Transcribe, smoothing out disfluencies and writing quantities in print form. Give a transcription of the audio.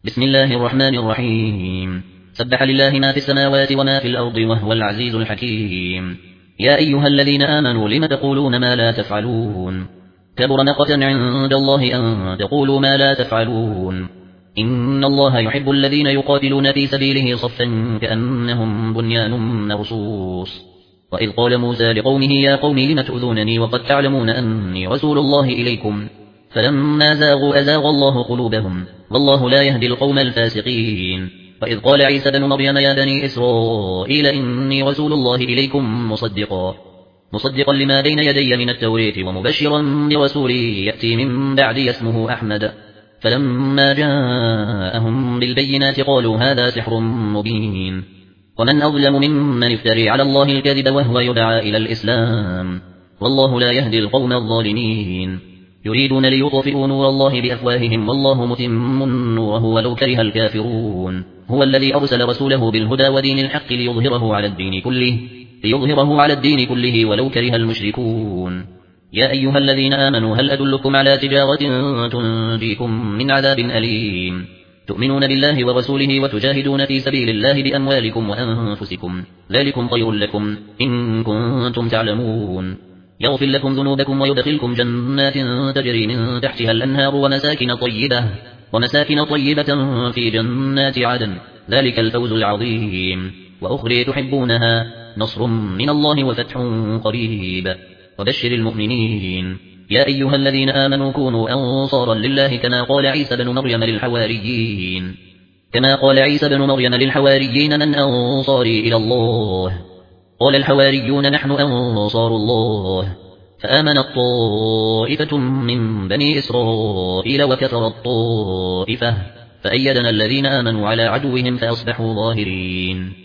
بسم الله الرحمن الرحيم. سبح لله ما في السماوات وما في الأرض وهو العزيز الحكيم. يا أيها الذين آمنوا لم تقولون ما لا تفعلون؟ كبر مقتا عند الله أن تقولوا ما لا تفعلون. إن الله يحب الذين يقاتلون في سبيله صفا كأنهم بنيان مرصوص. وإذ قال موسى لقومه يا قوم لم تؤذونني وقد تعلمون أني رسول الله إليكم فلما زاغوا أزاغ الله قلوبهم والله لا يهدي القوم الفاسقين. وإذ قال عيسى بن مريم يا بني إسرائيل إني رسول الله إليكم مصدقا لما بين يدي من التوراة ومبشرا برسول يأتي من بعدي اسمه أحمد. فلما جاءهم بالبينات قالوا هذا سحر مبين. ومن أظلم ممن افتري على الله الكذب وهو يدعى إلى الإسلام والله لا يهدي القوم الظالمين. يريدون ليطفئوا نور الله بأفواههم والله متم نوره ولو كره الكافرون. هو الذي أرسل رسوله بالهدى ودين الحق ليظهره على الدين كله ولو كره المشركون. يا أيها الذين آمنوا هل أدلكم على تجارة تنجيكم من عذاب أليم؟ تؤمنون بالله ورسوله وتجاهدون في سبيل الله بأموالكم وأنفسكم ذلكم خير لكم إن كنتم تعلمون. يغفر لكم ذنوبكم ويدخلكم جنات تجري من تحتها الأنهار ومساكن طيبة في جنات عدن ذلك الفوز العظيم. وأخرى تحبونها نصر من الله وفتح قريب وبشر المؤمنين. يا أيها الذين آمنوا كونوا أنصارا لله كما قال عيسى بن مريم للحواريين من أنصاري إلى الله؟ قال الحواريون نحن أنصار الله. فآمنت طائفة من بني إسرائيل وكفرت طائفة فأيدنا الذين آمنوا على عدوهم فأصبحوا ظاهرين.